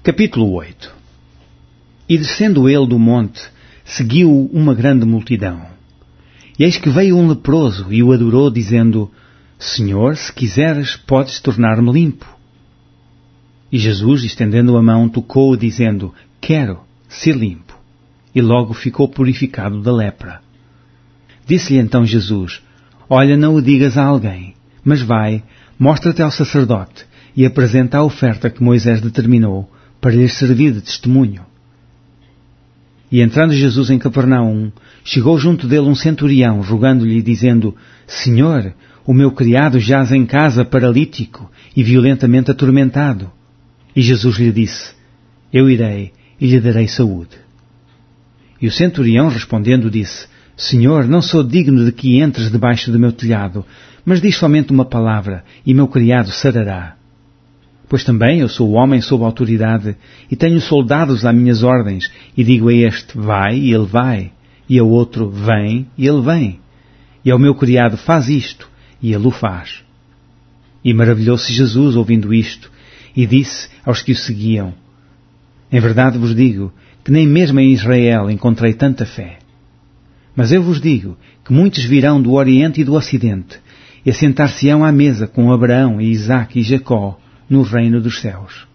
Capítulo 8. E descendo ele do monte, seguiu-o uma grande multidão. E eis que veio um leproso e o adorou, dizendo: Senhor, se quiseres, podes tornar-me limpo. E Jesus, estendendo a mão, tocou-o, dizendo: Quero ser limpo. E logo ficou purificado da lepra. Disse-lhe então Jesus: Olha, não o digas a alguém, mas vai, mostra-te ao sacerdote e apresenta a oferta que Moisés determinou para lhes servir de testemunho. E entrando Jesus em Capernaum, chegou junto dele um centurião, rogando-lhe, dizendo: Senhor, o meu criado jaz em casa paralítico e violentamente atormentado. E Jesus lhe disse: Eu irei e lhe darei saúde. E o centurião, respondendo, disse: Senhor, não sou digno de que entres debaixo do meu telhado, mas diz somente uma palavra, e meu criado sarará. Pois também eu sou homem sob autoridade, e tenho soldados às minhas ordens, e digo a este: vai, e ele vai, e ao outro: vem, e ele vem, e ao meu criado: faz isto, e ele o faz. E maravilhou-se Jesus ouvindo isto, e disse aos que o seguiam: Em verdade vos digo que nem mesmo em Israel encontrei tanta fé. Mas eu vos digo que muitos virão do Oriente e do Ocidente, e assentar-se-ão à mesa com Abraão e Isaque e Jacó, no reino dos céus.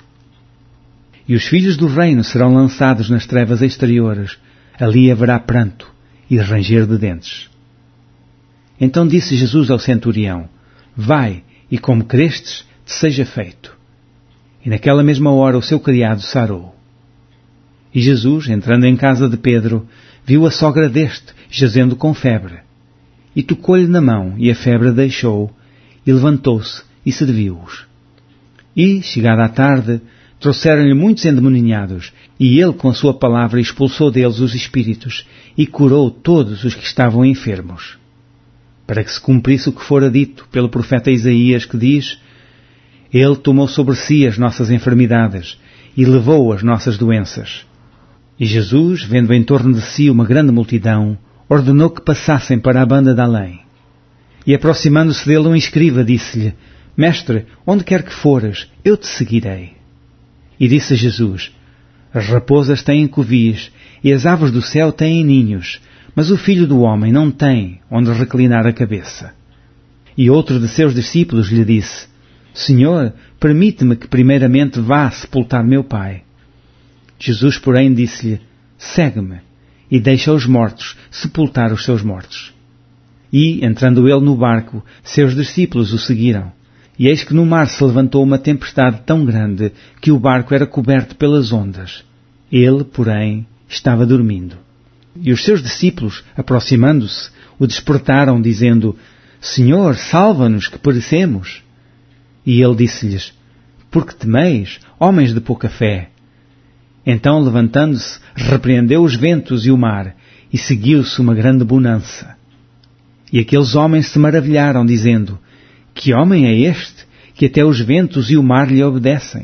E os filhos do reino serão lançados nas trevas exteriores, ali haverá pranto e ranger de dentes. Então disse Jesus ao centurião: Vai, e como crestes, te seja feito. E naquela mesma hora o seu criado sarou. E Jesus, entrando em casa de Pedro, viu a sogra deste, jazendo com febre. E tocou-lhe na mão, e a febre deixou, e levantou-se, e serviu-os. E, chegada a tarde, trouxeram-lhe muitos endemoninhados, e ele com a sua palavra expulsou deles os espíritos, e curou todos os que estavam enfermos. Para que se cumprisse o que fora dito pelo profeta Isaías, que diz: Ele tomou sobre si as nossas enfermidades, e levou as nossas doenças. E Jesus, vendo em torno de si uma grande multidão, ordenou que passassem para a banda de além. E aproximando-se dele um escriba, disse-lhe: Mestre, onde quer que fores, eu te seguirei. E disse a Jesus: As raposas têm covis, e as aves do céu têm ninhos, mas o Filho do Homem não tem onde reclinar a cabeça. E outro de seus discípulos lhe disse: Senhor, permite-me que primeiramente vá sepultar meu pai. Jesus, porém, disse-lhe: Segue-me, e deixa os mortos sepultar os seus mortos. E, entrando ele no barco, seus discípulos o seguiram. E eis que no mar se levantou uma tempestade tão grande que o barco era coberto pelas ondas. Ele, porém, estava dormindo. E os seus discípulos, aproximando-se, o despertaram, dizendo: Senhor, salva-nos, que perecemos. E ele disse-lhes: Por que temeis, homens de pouca fé? Então, levantando-se, repreendeu os ventos e o mar, e seguiu-se uma grande bonança. E aqueles homens se maravilharam, dizendo: Que homem é este, que até os ventos e o mar lhe obedecem?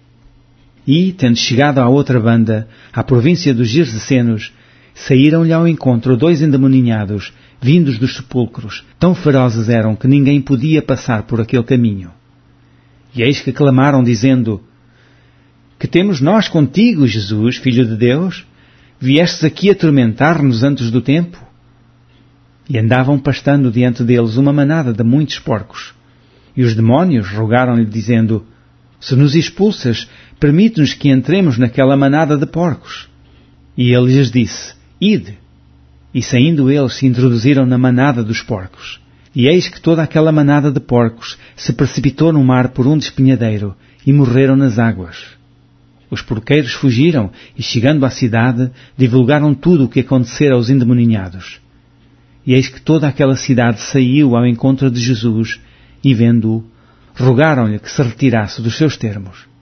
E, tendo chegado à outra banda, à província dos Gergesenos, saíram-lhe ao encontro 2 endemoninhados, vindos dos sepulcros. Tão ferozes eram que ninguém podia passar por aquele caminho. E eis que clamaram, dizendo: Que temos nós contigo, Jesus, Filho de Deus? Viestes aqui atormentar-nos antes do tempo? E andavam pastando diante deles uma manada de muitos porcos. E os demónios rogaram-lhe, dizendo: Se nos expulsas, permite-nos que entremos naquela manada de porcos. E ele lhes disse: Ide. E saindo eles se introduziram na manada dos porcos. E eis que toda aquela manada de porcos se precipitou no mar por um despenhadeiro, e morreram nas águas. Os porqueiros fugiram, e chegando à cidade, divulgaram tudo o que acontecera aos endemoninhados. E eis que toda aquela cidade saiu ao encontro de Jesus, e vendo-o, rogaram-lhe que se retirasse dos seus termos.